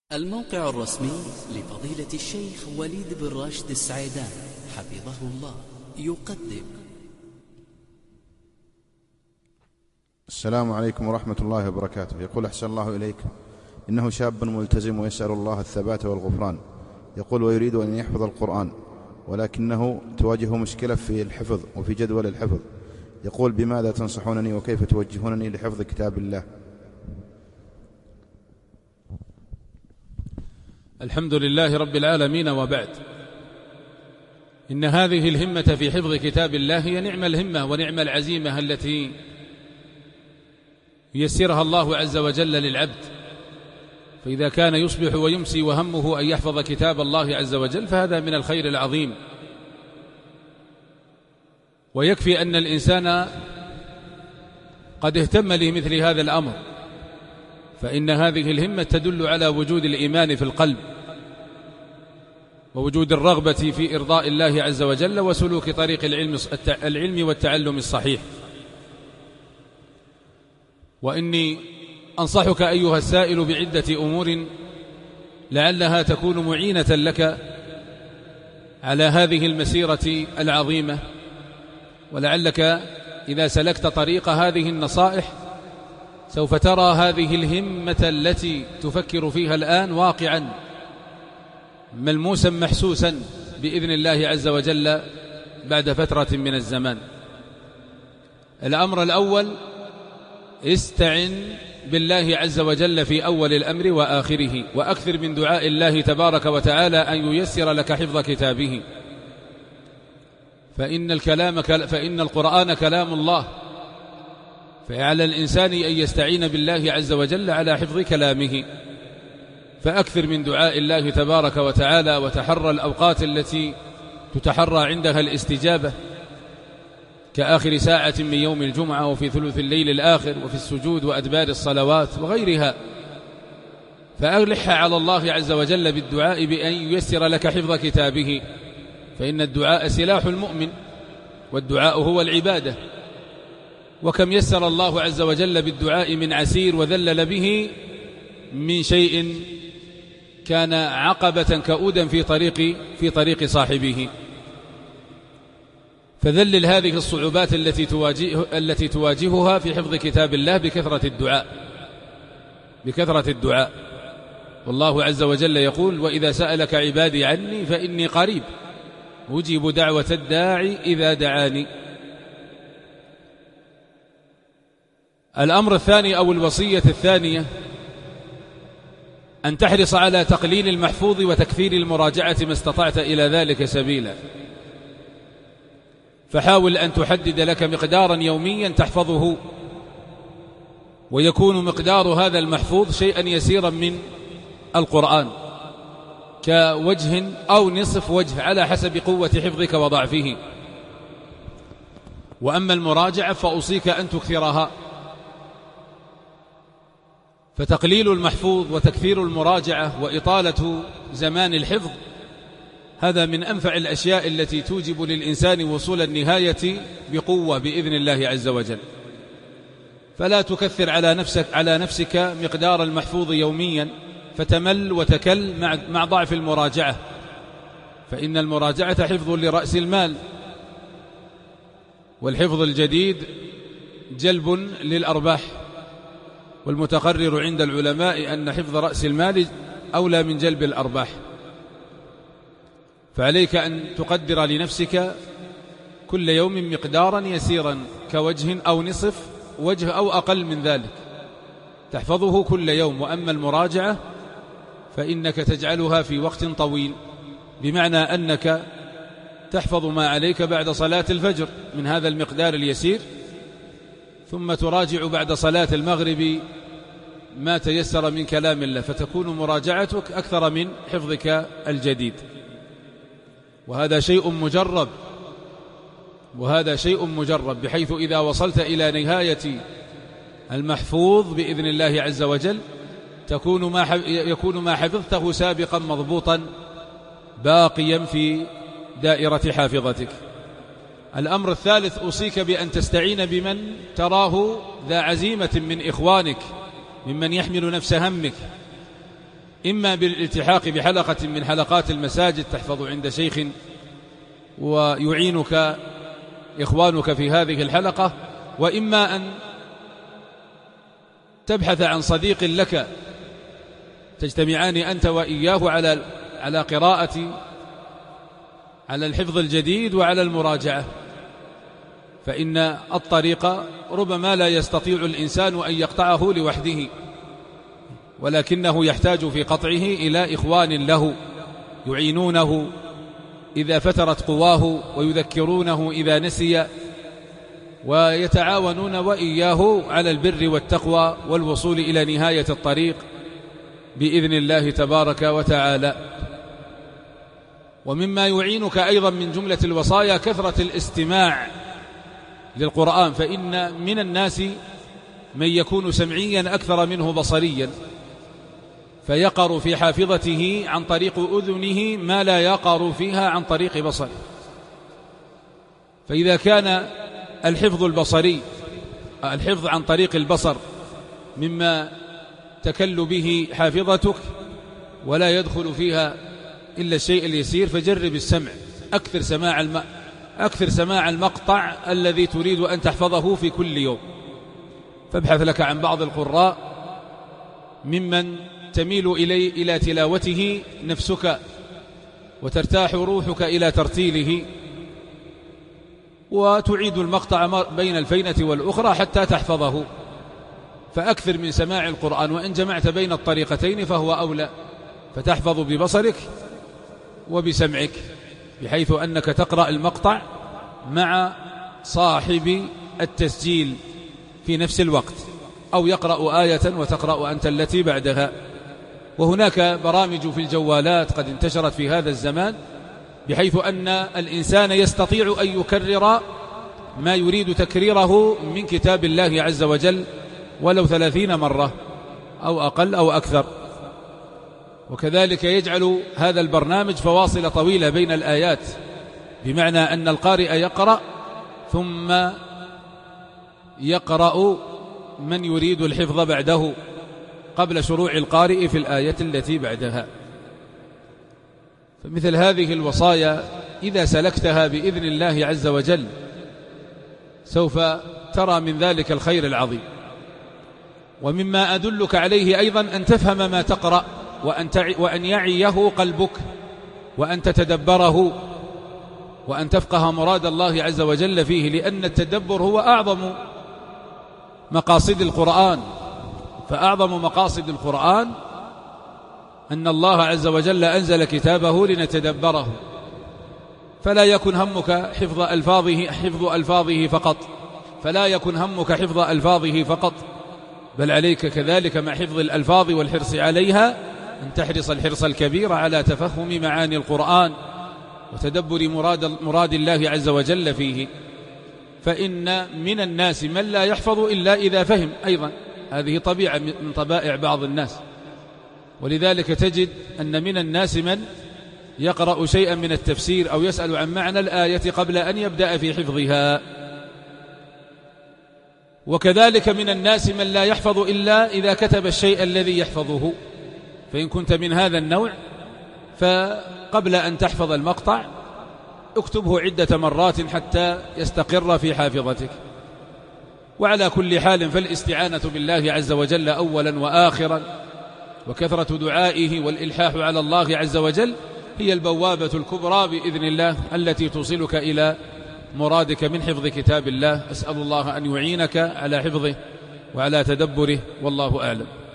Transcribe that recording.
الموقع الرسمي لفضيلة الشيخ وليد بن راشد السعيدان حفظه الله يقدم. السلام عليكم ورحمة الله وبركاته. يقول أحسن الله إليكم، إنه شاب ملتزم ويسأل الله الثبات والغفران. يقول ويريد أن يحفظ القرآن، ولكنه تواجهه مشكلة في الحفظ وفي جدول الحفظ. يقول بماذا تنصحونني وكيف توجهونني لحفظ كتاب الله؟ الحمد لله رب العالمين، وبعد، إن هذه الهمة في حفظ كتاب الله هي نعم الهمة ونعم العزيمة التي ييسرها الله عز وجل للعبد. فإذا كان يصبح ويمسي وهمه أن يحفظ كتاب الله عز وجل فهذا من الخير العظيم. ويكفي أن الإنسان قد اهتم لمثل هذا الأمر، فإن هذه الهمة تدل على وجود الإيمان في القلب ووجود الرغبة في إرضاء الله عز وجل وسلوك طريق العلم والتعلم الصحيح. وإني أنصحك أيها السائل بعدة أمور لعلها تكون معينة لك على هذه المسيرة العظيمة، ولعلك إذا سلكت طريق هذه النصائح سوف ترى هذه الهمة التي تفكر فيها الآن واقعا ملموسا محسوسا بإذن الله عز وجل بعد فترة من الزمان. الأمر الأول، استعن بالله عز وجل في أول الأمر وآخره، وأكثر من دعاء الله تبارك وتعالى أن ييسر لك حفظ كتابه، فإن القرآن كلام الله، فعلى الإنسان أن يستعين بالله عز وجل على حفظ كلامه. فأكثر من دعاء الله تبارك وتعالى، وتحرى الأوقات التي تتحرى عندها الاستجابة، كآخر ساعة من يوم الجمعة، وفي ثلث الليل الآخر، وفي السجود وأدبار الصلوات وغيرها. فألح على الله عز وجل بالدعاء بأن ييسر لك حفظ كتابه، فإن الدعاء سلاح المؤمن، والدعاء هو العبادة. وكم يسر الله عز وجل بالدعاء من عسير وذلل به من شيء كان عقبة كؤودا في طريق صاحبه. فذلل هذه الصعوبات التي تواجهها في حفظ كتاب الله بكثرة الدعاء. والله عز وجل يقول وإذا سألك عبادي عني فإني قريب أجيب دعوة الداعي إذا دعاني. الأمر الثاني أو الوصية الثانية، أن تحرص على تقليل المحفوظ وتكثير المراجعة ما استطعت إلى ذلك سبيلا. فحاول أن تحدد لك مقدارا يوميا تحفظه، ويكون مقدار هذا المحفوظ شيئا يسيرا من القرآن، كوجه أو نصف وجه على حسب قوة حفظك وضعفه. وأما المراجعة فأوصيك أن تكثرها. فتقليل المحفوظ وتكثير المراجعة وإطالة زمان الحفظ هذا من أنفع الأشياء التي توجب للإنسان وصول النهاية بقوة بإذن الله عز وجل. فلا تكثر على نفسك مقدار المحفوظ يوميا فتمل وتكل مع ضعف المراجعة، فإن المراجعة حفظ لرأس المال، والحفظ الجديد جلب للأرباح. والمتقرر عند العلماء أن حفظ رأس المال أولى من جلب الأرباح. فعليك أن تقدر لنفسك كل يوم مقدارا يسيرا كوجه أو نصف وجه أو أقل من ذلك تحفظه كل يوم. وأما المراجعة فإنك تجعلها في وقت طويل، بمعنى أنك تحفظ ما عليك بعد صلاة الفجر من هذا المقدار اليسير، ثم تراجع بعد صلاة المغرب ما تيسر من كلام الله، فتكون مراجعتك أكثر من حفظك الجديد. وهذا شيء مجرب، بحيث إذا وصلت إلى نهاية المحفوظ بإذن الله عز وجل يكون ما حفظته سابقا مضبوطا باقيا في دائرة حافظتك. الأمر الثالث، أوصيك بأن تستعين بمن تراه ذا عزيمة من إخوانك ممن يحمل نفس همك، إما بالالتحاق بحلقة من حلقات المساجد تحفظ عند شيخ ويعينك إخوانك في هذه الحلقة، وإما أن تبحث عن صديق لك تجتمعان أنت وإياه على قراءة على الحفظ الجديد وعلى المراجعة، فإن الطريق ربما لا يستطيع الإنسان أن يقطعه لوحده، ولكنه يحتاج في قطعه إلى إخوان له يعينونه إذا فترت قواه ويذكرونه إذا نسي، ويتعاونون وإياه على البر والتقوى والوصول إلى نهاية الطريق بإذن الله تبارك وتعالى. ومما يعينك أيضا من جملة الوصايا كثرة الاستماع للقرآن، فإن من الناس من يكون سمعيا أكثر منه بصريا، فيقر في حافظته عن طريق أذنه ما لا يقر فيها عن طريق بصره. فإذا كان الحفظ البصري الحفظ عن طريق البصر مما تكل به حافظتك ولا يدخل فيها إلا الشيء اليسير، فجرب السمع، أكثر سماع المقطع الذي تريد أن تحفظه في كل يوم. فابحث لك عن بعض القراء ممن تميل إلى تلاوته نفسك وترتاح روحك إلى ترتيله، وتعيد المقطع بين الفينة والأخرى حتى تحفظه. فأكثر من سماع القرآن، وإن جمعت بين الطريقتين فهو أولى، فتحفظ ببصرك وبسمعك، بحيث أنك تقرأ المقطع مع صاحب التسجيل في نفس الوقت، أو يقرأ آية وتقرأ أنت التي بعدها. وهناك برامج في الجوالات قد انتشرت في هذا الزمان، بحيث أن الإنسان يستطيع أن يكرر ما يريد تكريره من كتاب الله عز وجل ولو 30 مرة أو أقل أو أكثر. وكذلك يجعل هذا البرنامج فواصل طويلة بين الآيات، بمعنى أن القارئ يقرأ ثم يقرأ من يريد الحفظ بعده قبل شروع القارئ في الآية التي بعدها. فمثل هذه الوصايا إذا سلكتها بإذن الله عز وجل سوف ترى من ذلك الخير العظيم. ومما أدلك عليه أيضا أن تفهم ما تقرأ، وأن يعيه قلبك، وأن تتدبره، وأن تفقه مراد الله عز وجل فيه، لأن التدبر هو أعظم مقاصد القرآن. فأعظم مقاصد القرآن أن الله عز وجل أنزل كتابه لنتدبره، فلا يكن همك حفظ ألفاظه فقط، فلا يكن همك حفظ ألفاظه فقط، بل عليك كذلك مع حفظ الألفاظ والحرص عليها أن تحرص الحرص الكبير على تفهم معاني القرآن وتدبر مراد الله عز وجل فيه. فإن من الناس من لا يحفظ إلا إذا فهم، أيضا هذه طبيعة من طبائع بعض الناس. ولذلك تجد أن من الناس من يقرأ شيئا من التفسير أو يسأل عن معنى الآية قبل أن يبدأ في حفظها. وكذلك من الناس من لا يحفظ إلا إذا كتب الشيء الذي يحفظه. فإن كنت من هذا النوع فقبل أن تحفظ المقطع اكتبه عدة مرات حتى يستقر في حافظتك. وعلى كل حال فالاستعانة بالله عز وجل أولا وآخرا، وكثرة دعائه والإلحاح على الله عز وجل هي البوابة الكبرى بإذن الله التي توصلك إلى مرادك من حفظ كتاب الله. أسأل الله أن يعينك على حفظه وعلى تدبره، والله أعلم.